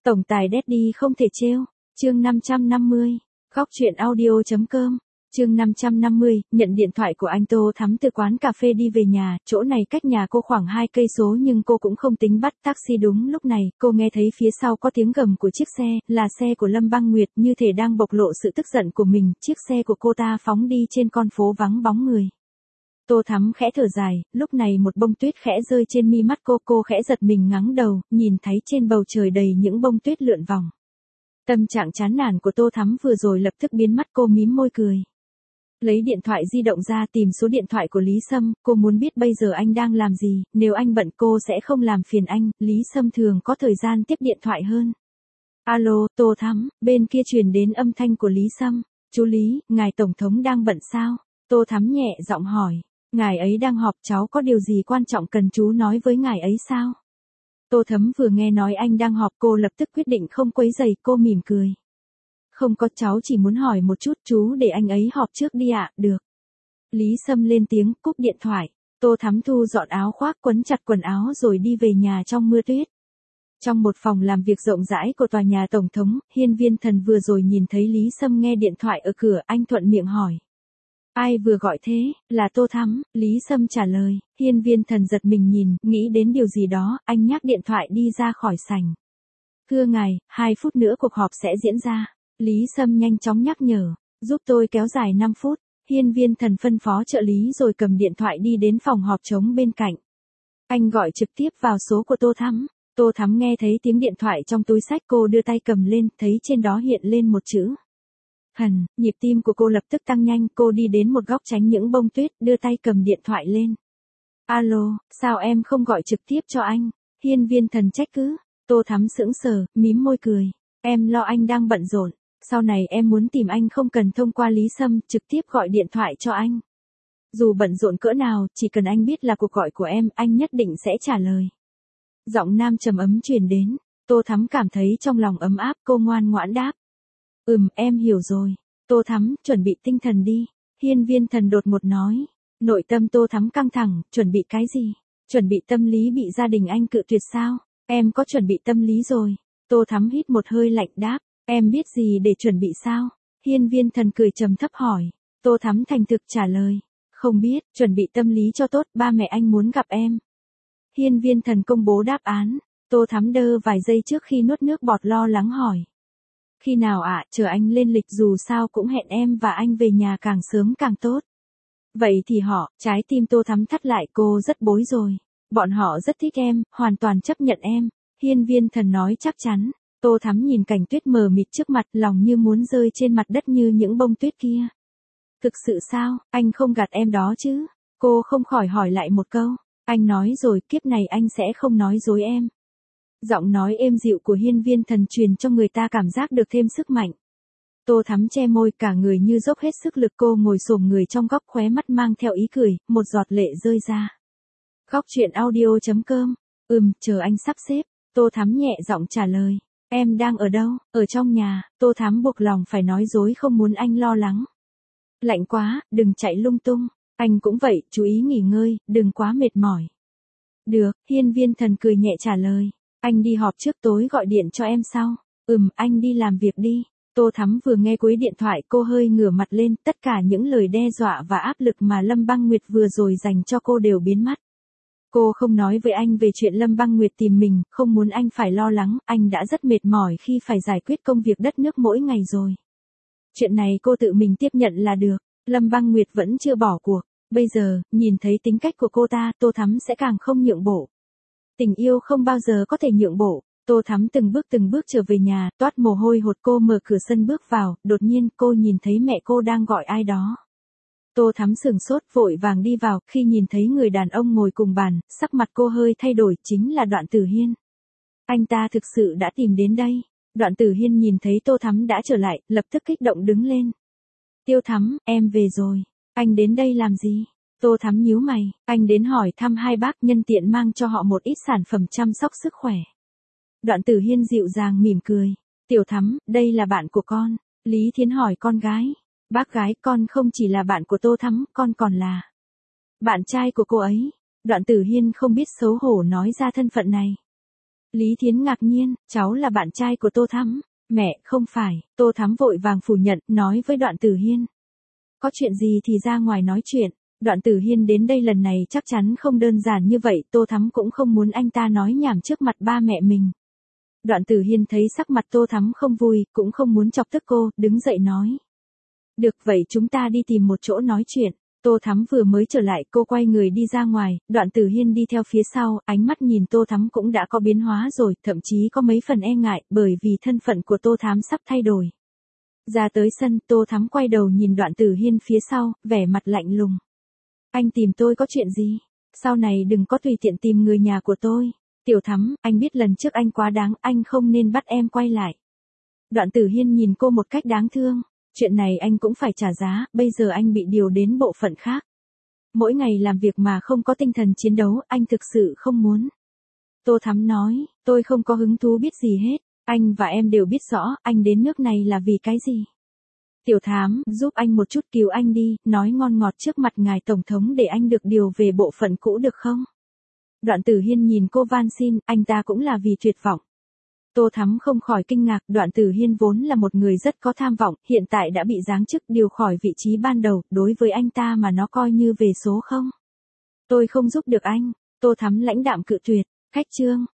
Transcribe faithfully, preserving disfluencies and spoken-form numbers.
Tổng tài Daddy không thể trêu. Chương năm trăm năm mươi. Góc truyện audio.com. Chương năm trăm năm mươi, nhận điện thoại của anh Tô Thắm từ quán cà phê đi về nhà, chỗ này cách nhà cô khoảng hai cây số nhưng cô cũng không tính bắt taxi. Đúng lúc này, cô nghe thấy phía sau có tiếng gầm của chiếc xe, là xe của Lâm Băng Nguyệt, như thể đang bộc lộ sự tức giận của mình. Chiếc xe của cô ta phóng đi trên con phố vắng bóng người. Tô Thắm khẽ thở dài, lúc này một bông tuyết khẽ rơi trên mi mắt cô, cô khẽ giật mình ngẩng đầu, nhìn thấy trên bầu trời đầy những bông tuyết lượn vòng. Tâm trạng chán nản của Tô Thắm vừa rồi lập tức biến mất, cô mím môi cười. Lấy điện thoại di động ra tìm số điện thoại của Lý Sâm, cô muốn biết bây giờ anh đang làm gì, nếu anh bận cô sẽ không làm phiền anh, Lý Sâm thường có thời gian tiếp điện thoại hơn. Alo, Tô Thắm, bên kia truyền đến âm thanh của Lý Sâm. Chú Lý, ngài Tổng thống đang bận sao? Tô Thắm nhẹ giọng hỏi. Ngài ấy đang họp, cháu có điều gì quan trọng cần chú nói với ngài ấy sao? Tô Thắm vừa nghe nói anh đang họp cô lập tức quyết định không quấy rầy, cô mỉm cười. Không có, cháu chỉ muốn hỏi một chút, chú để anh ấy họp trước đi ạ. Được. Lý Sâm lên tiếng, cúp điện thoại. Tô Thắm thu dọn áo khoác, quấn chặt quần áo rồi đi về nhà trong mưa tuyết. Trong một phòng làm việc rộng rãi của tòa nhà Tổng thống, Hiên Viên Thần vừa rồi nhìn thấy Lý Sâm nghe điện thoại ở cửa, anh thuận miệng hỏi. Ai vừa gọi thế? Là Tô Thắm, Lý Sâm trả lời. Hiên Viên Thần giật mình nhìn, nghĩ đến điều gì đó, anh nhắc điện thoại đi ra khỏi sảnh. Thưa ngài, hai phút nữa cuộc họp sẽ diễn ra. Lý Sâm nhanh chóng nhắc nhở, giúp tôi kéo dài năm phút. Hiên Viên Thần phân phó trợ lý rồi cầm điện thoại đi đến phòng họp trống bên cạnh. Anh gọi trực tiếp vào số của Tô Thắm. Tô Thắm nghe thấy tiếng điện thoại trong túi xách, cô đưa tay cầm lên, thấy trên đó hiện lên một chữ. Hần, nhịp tim của cô lập tức tăng nhanh, cô đi đến một góc tránh những bông tuyết, đưa tay cầm điện thoại lên. Alo, sao em không gọi trực tiếp cho anh? Hiên Viên Thần trách cứ. Tô Thắm sững sờ, mím môi cười. Em lo anh đang bận rộn. Sau này em muốn tìm anh không cần thông qua Lý Sâm, trực tiếp gọi điện thoại cho anh. Dù bận rộn cỡ nào, chỉ cần anh biết là cuộc gọi của em, anh nhất định sẽ trả lời. Giọng nam trầm ấm truyền đến. Tô Thắm cảm thấy trong lòng ấm áp, cô ngoan ngoãn đáp. Ừm, em hiểu rồi. Tô Thắm, chuẩn bị tinh thần đi. Hiên Viên Thần đột ngột nói. Nội tâm Tô Thắm căng thẳng, chuẩn bị cái gì? Chuẩn bị tâm lý bị gia đình anh cự tuyệt sao? Em có chuẩn bị tâm lý rồi. Tô Thắm hít một hơi lạnh đáp. Em biết gì để chuẩn bị sao? Hiên Viên Thần cười trầm thấp hỏi. Tô Thắm thành thực trả lời. Không biết, chuẩn bị tâm lý cho tốt, ba mẹ anh muốn gặp em. Hiên Viên Thần công bố đáp án. Tô Thắm đơ vài giây trước khi nuốt nước bọt lo lắng hỏi. Khi nào ạ, à, chờ anh lên lịch, dù sao cũng hẹn em và anh về nhà càng sớm càng tốt. Vậy thì họ, trái tim Tô Thắm thắt lại, cô rất bối rồi. Bọn họ rất thích em, hoàn toàn chấp nhận em. Hiên Viên Thần nói chắc chắn. Tô Thắm nhìn cảnh tuyết mờ mịt trước mặt, lòng như muốn rơi trên mặt đất như những bông tuyết kia. Thực sự sao, anh không gạt em đó chứ? Cô không khỏi hỏi lại một câu. Anh nói rồi, kiếp này anh sẽ không nói dối em. Giọng nói êm dịu của Hiên Viên Thần truyền cho người ta cảm giác được thêm sức mạnh. Tô Thắm che môi, cả người như dốc hết sức lực, cô ngồi xổm người trong góc, khóe mắt mang theo ý cười, một giọt lệ rơi ra. Góc truyện audio.com. Ừm, chờ anh sắp xếp. Tô Thắm nhẹ giọng trả lời. Em đang ở đâu? Ở trong nhà. Tô Thắm buộc lòng phải nói dối, không muốn anh lo lắng. Lạnh quá, đừng chạy lung tung. Anh cũng vậy, chú ý nghỉ ngơi, đừng quá mệt mỏi. Được, Hiên Viên Thần cười nhẹ trả lời. Anh đi họp trước, tối gọi điện cho em sau. Ừm, anh đi làm việc đi. Tô Thắm vừa nghe cuối điện thoại, cô hơi ngửa mặt lên, tất cả những lời đe dọa và áp lực mà Lâm Băng Nguyệt vừa rồi dành cho cô đều biến mất. Cô không nói với anh về chuyện Lâm Băng Nguyệt tìm mình, không muốn anh phải lo lắng, anh đã rất mệt mỏi khi phải giải quyết công việc đất nước mỗi ngày rồi. Chuyện này cô tự mình tiếp nhận là được. Lâm Băng Nguyệt vẫn chưa bỏ cuộc. Bây giờ, nhìn thấy tính cách của cô ta, Tô Thắm sẽ càng không nhượng bộ. Tình yêu không bao giờ có thể nhượng bộ. Tô Thắm từng bước từng bước trở về nhà, toát mồ hôi hột, cô mở cửa sân bước vào, đột nhiên cô nhìn thấy mẹ cô đang gọi ai đó. Tô Thắm sửng sốt, vội vàng đi vào, khi nhìn thấy người đàn ông ngồi cùng bàn, sắc mặt cô hơi thay đổi, chính là Đoạn Tử Hiên. Anh ta thực sự đã tìm đến đây. Đoạn Tử Hiên nhìn thấy Tô Thắm đã trở lại, lập tức kích động đứng lên. Tiêu Thắm, em về rồi. Anh đến đây làm gì? Tô Thắm nhíu mày, anh đến hỏi thăm hai bác, nhân tiện mang cho họ một ít sản phẩm chăm sóc sức khỏe. Đoạn Tử Hiên dịu dàng mỉm cười. Tiểu Thắm, đây là bạn của con. Lý Thiến hỏi con gái. Bác gái, con không chỉ là bạn của Tô Thắm, con còn là bạn trai của cô ấy. Đoạn Tử Hiên không biết xấu hổ nói ra thân phận này. Lý Thiến ngạc nhiên, cháu là bạn trai của Tô Thắm. Mẹ, không phải, Tô Thắm vội vàng phủ nhận, nói với Đoạn Tử Hiên. Có chuyện gì thì ra ngoài nói chuyện. Đoạn Tử Hiên đến đây lần này chắc chắn không đơn giản như vậy, Tô Thắm cũng không muốn anh ta nói nhảm trước mặt ba mẹ mình. Đoạn Tử Hiên thấy sắc mặt Tô Thắm không vui, cũng không muốn chọc tức cô, đứng dậy nói. Được vậy chúng ta đi tìm một chỗ nói chuyện. Tô Thắm vừa mới trở lại, cô quay người đi ra ngoài, Đoạn Tử Hiên đi theo phía sau, ánh mắt nhìn Tô Thắm cũng đã có biến hóa rồi, thậm chí có mấy phần e ngại, bởi vì thân phận của Tô Thắm sắp thay đổi. Ra tới sân, Tô Thắm quay đầu nhìn Đoạn Tử Hiên phía sau, vẻ mặt lạnh lùng. Anh tìm tôi có chuyện gì? Sau này đừng có tùy tiện tìm người nhà của tôi. Tiểu Thắm, anh biết lần trước anh quá đáng, anh không nên bắt em quay lại. Đoạn Tử Hiên nhìn cô một cách đáng thương. Chuyện này anh cũng phải trả giá, bây giờ anh bị điều đến bộ phận khác. Mỗi ngày làm việc mà không có tinh thần chiến đấu, anh thực sự không muốn. Tô Thắm nói, tôi không có hứng thú biết gì hết, anh và em đều biết rõ, anh đến nước này là vì cái gì. Tiểu Thám, giúp anh một chút, cứu anh đi, nói ngon ngọt trước mặt ngài Tổng thống để anh được điều về bộ phận cũ được không? Đoạn Tử Hiên nhìn cô van xin, anh ta cũng là vì tuyệt vọng. Tô Thắm không khỏi kinh ngạc, Đoạn Tử Hiên vốn là một người rất có tham vọng, hiện tại đã bị giáng chức điều khỏi vị trí ban đầu, đối với anh ta mà nó coi như về số không. Tôi không giúp được anh, Tô Thắm lãnh đạm cự tuyệt, cách chương.